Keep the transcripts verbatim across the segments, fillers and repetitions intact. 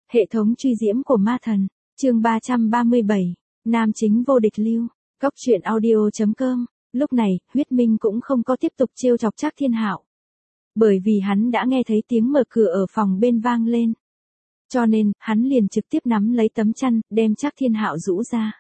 Hệ thống truy diễm của ma thần, chương ba trăm ba mươi bảy, nam chính vô địch lưu, góc truyện audio chấm com. Lúc này, Huyết Minh cũng không có tiếp tục trêu chọc Trác Thiên Hạo. Bởi vì hắn đã nghe thấy tiếng mở cửa ở phòng bên vang lên. Cho nên, hắn liền trực tiếp nắm lấy tấm chăn, đem Trác Thiên Hạo rũ ra.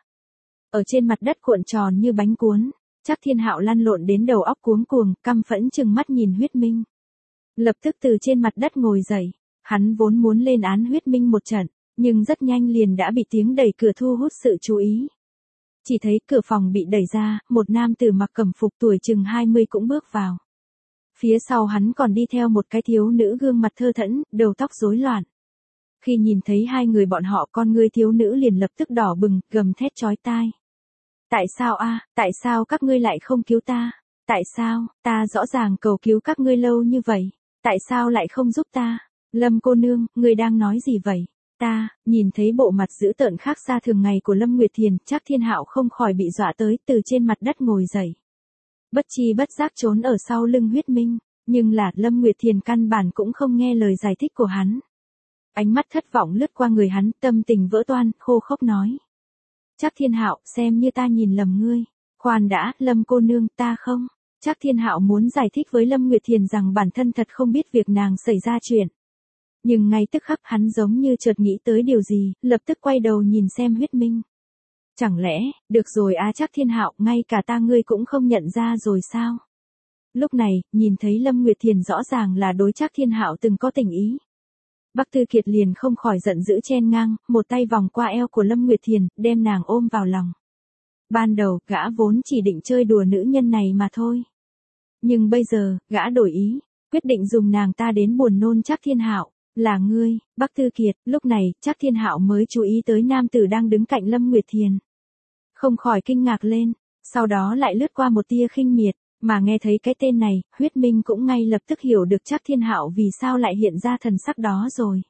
Ở trên mặt đất cuộn tròn như bánh cuốn, Trác Thiên Hạo lăn lộn đến đầu óc cuống cuồng, căm phẫn trừng mắt nhìn Huyết Minh. Lập tức từ trên mặt đất ngồi dậy, hắn vốn muốn lên án Huyết Minh một trận, nhưng rất nhanh liền đã bị tiếng đẩy cửa thu hút sự chú ý. Chỉ thấy cửa phòng bị đẩy ra, một nam tử mặc cẩm phục tuổi chừng hai mươi cũng bước vào. Phía sau hắn còn đi theo một cái thiếu nữ gương mặt thơ thẫn, đầu tóc rối loạn. Khi nhìn thấy hai người bọn họ, con ngươi thiếu nữ liền lập tức đỏ bừng, gầm thét chói tai. Tại sao a, tại sao các ngươi lại không cứu ta? Tại sao, ta rõ ràng cầu cứu các ngươi lâu như vậy, tại sao lại không giúp ta? Lâm cô nương, ngươi đang nói gì vậy? Ta, nhìn thấy bộ mặt dữ tợn khác xa thường ngày của Lâm Nguyệt Thiền, Trác Thiên Hạo không khỏi bị dọa tới, từ trên mặt đất ngồi dậy. Bất chi bất giác trốn ở sau lưng Huyết Minh, nhưng là Lâm Nguyệt Thiền căn bản cũng không nghe lời giải thích của hắn. Ánh mắt thất vọng lướt qua người hắn, tâm tình vỡ toan, khô khốc nói. Trác Thiên Hạo, xem như ta nhìn lầm ngươi. Khoan đã, Lâm cô nương, ta không. Trác Thiên Hạo muốn giải thích với Lâm Nguyệt Thiền rằng bản thân thật không biết việc nàng xảy ra chuyện. Nhưng ngay tức khắc hắn giống như chợt nghĩ tới điều gì, lập tức quay đầu nhìn xem Huyết Minh. Chẳng lẽ, được rồi á Trác Thiên Hạo, ngay cả ta ngươi cũng không nhận ra rồi sao? Lúc này, nhìn thấy Lâm Nguyệt Thiền rõ ràng là đối Trác Thiên Hạo từng có tình ý. Bắc Tư Kiệt liền không khỏi giận dữ chen ngang, một tay vòng qua eo của Lâm Nguyệt Thiền, đem nàng ôm vào lòng. Ban đầu, gã vốn chỉ định chơi đùa nữ nhân này mà thôi. Nhưng bây giờ, gã đổi ý, quyết định dùng nàng ta đến buồn nôn Trác Thiên Hạo. Là ngươi, Bắc Tư Kiệt. Lúc này, Trác Thiên Hạo mới chú ý tới nam tử đang đứng cạnh Lâm Nguyệt Thiền. Không khỏi kinh ngạc lên, sau đó lại lướt qua một tia khinh miệt, mà nghe thấy cái tên này, Huyết Minh cũng ngay lập tức hiểu được Trác Thiên Hạo vì sao lại hiện ra thần sắc đó rồi.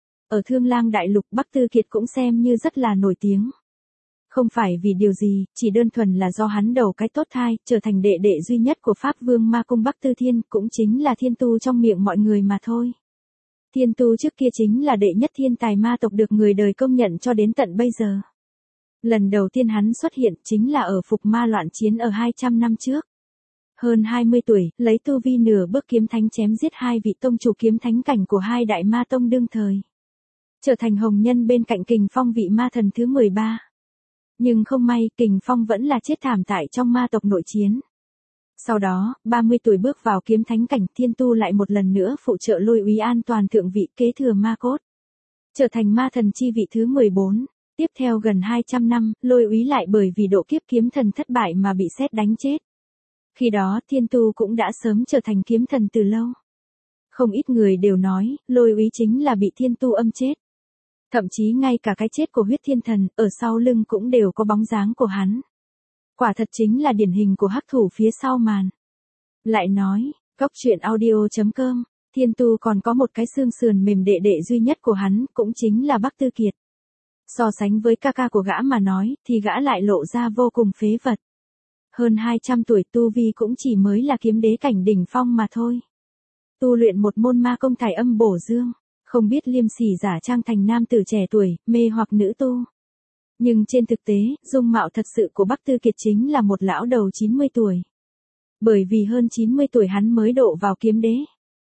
Ở Thương Lang Đại Lục, Bắc Tư Kiệt cũng xem như rất là nổi tiếng. Không phải vì điều gì, chỉ đơn thuần là do hắn đầu cái tốt thai, trở thành đệ đệ duy nhất của Pháp Vương Ma Cung Bắc Tư Thiên, cũng chính là thiên tu trong miệng mọi người mà thôi. Thiên tu trước kia chính là đệ nhất thiên tài ma tộc được người đời công nhận cho đến tận bây giờ. Lần đầu tiên hắn xuất hiện chính là ở Phục Ma loạn chiến ở hai trăm năm trước. Hơn hai mươi tuổi, lấy tu vi nửa bước kiếm thánh chém giết hai vị tông chủ kiếm thánh cảnh của hai đại ma tông đương thời. Trở thành hồng nhân bên cạnh Kình Phong vị ma thần thứ mười ba. Nhưng không may, Kình Phong vẫn là chết thảm tại trong ma tộc nội chiến. Sau đó, ba mươi tuổi bước vào kiếm thánh cảnh, thiên tu lại một lần nữa phụ trợ Lôi Úy an toàn thượng vị kế thừa ma cốt. Trở thành ma thần chi vị thứ mười bốn. Tiếp theo gần hai trăm năm, Lôi Úy lại bởi vì độ kiếp kiếm thần thất bại mà bị sét đánh chết. Khi đó, thiên tu cũng đã sớm trở thành kiếm thần từ lâu. Không ít người đều nói, Lôi Úy chính là bị thiên tu âm chết. Thậm chí ngay cả cái chết của huyết thiên thần, ở sau lưng cũng đều có bóng dáng của hắn. Quả thật chính là điển hình của hắc thủ phía sau màn. Lại nói, góc truyện audio chấm com, thiên tu còn có một cái xương sườn mềm đệ đệ duy nhất của hắn, cũng chính là Bắc Tư Kiệt. So sánh với ca ca của gã mà nói, thì gã lại lộ ra vô cùng phế vật. Hơn hai trăm tuổi tu vi cũng chỉ mới là kiếm đế cảnh đỉnh phong mà thôi. Tu luyện một môn ma công thải âm bổ dương, không biết liêm sỉ giả trang thành nam tử trẻ tuổi, mê hoặc nữ tu. Nhưng trên thực tế, dung mạo thật sự của Bắc Tư Kiệt chính là một lão đầu chín mươi tuổi. Bởi vì hơn chín mươi tuổi hắn mới độ vào kiếm đế.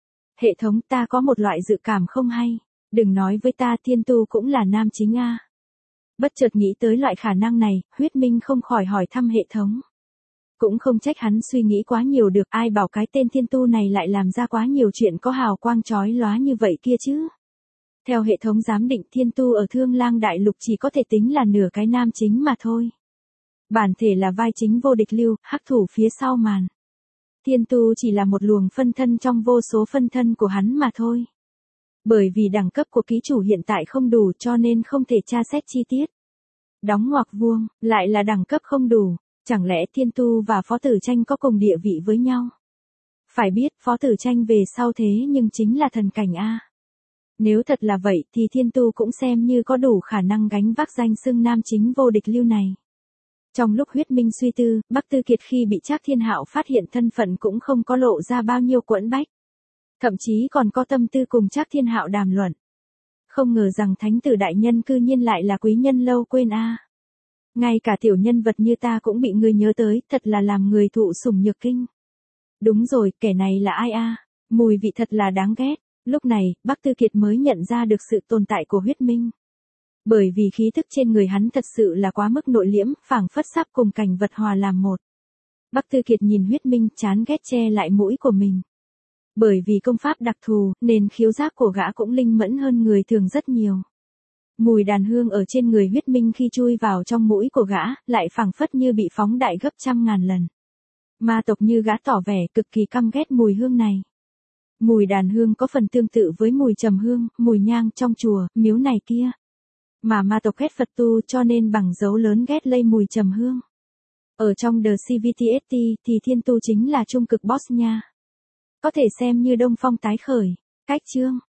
Hệ thống, ta có một loại dự cảm không hay. Đừng nói với ta thiên tu cũng là nam chính a. Bất chợt nghĩ tới loại khả năng này, Huyết Minh không khỏi hỏi thăm hệ thống. Cũng không trách hắn suy nghĩ quá nhiều được, ai bảo cái tên thiên tu này lại làm ra quá nhiều chuyện có hào quang chói lóa như vậy kia chứ. Theo hệ thống giám định, thiên tu ở Thương Lang Đại Lục chỉ có thể tính là nửa cái nam chính mà thôi. Bản thể là vai chính vô địch lưu, hắc thủ phía sau màn. Thiên tu chỉ là một luồng phân thân trong vô số phân thân của hắn mà thôi. Bởi vì đẳng cấp của ký chủ hiện tại không đủ cho nên không thể tra xét chi tiết. Đóng ngoặc vuông, lại là đẳng cấp không đủ, chẳng lẽ thiên tu và Phó Tử Tranh có cùng địa vị với nhau? Phải biết, Phó Tử Tranh về sau thế nhưng chính là thần cảnh a. Nếu thật là vậy thì thiên tu cũng xem như có đủ khả năng gánh vác danh xưng nam chính vô địch lưu này. Trong lúc Huyết Minh suy tư, Bắc Tư Kiệt khi bị Trác Thiên Hạo phát hiện thân phận cũng không có lộ ra bao nhiêu quẫn bách. Thậm chí còn có tâm tư cùng Trác Thiên Hạo đàm luận. Không ngờ rằng thánh tử đại nhân cư nhiên lại là quý nhân lâu quên a. Ngay cả tiểu nhân vật như ta cũng bị ngươi nhớ tới, thật là làm người thụ sủng nhược kinh. Đúng rồi, kẻ này là ai a? Mùi vị thật là đáng ghét. Lúc này, Bắc Tư Kiệt mới nhận ra được sự tồn tại của huyết minh. Bởi vì khí thức trên người hắn thật sự là quá mức nội liễm, phảng phất sắp cùng cảnh vật hòa làm một. Bắc Tư Kiệt nhìn huyết minh, chán ghét che lại mũi của mình. Bởi vì công pháp đặc thù, nên khiếu giác của gã cũng linh mẫn hơn người thường rất nhiều. Mùi đàn hương ở trên người huyết minh khi chui vào trong mũi của gã, lại phảng phất như bị phóng đại gấp trăm ngàn lần. Ma tộc như gã tỏ vẻ cực kỳ căm ghét mùi hương này. Mùi đàn hương có phần tương tự với mùi trầm hương, mùi nhang trong chùa, miếu này kia. Mà ma tộc ghét Phật tu cho nên bằng dấu lớn ghét lây mùi trầm hương. Ở trong The xê vê tê ét tê thì thiên tu chính là trung cực boss nha. Có thể xem như đông phong tái khởi. Cách chương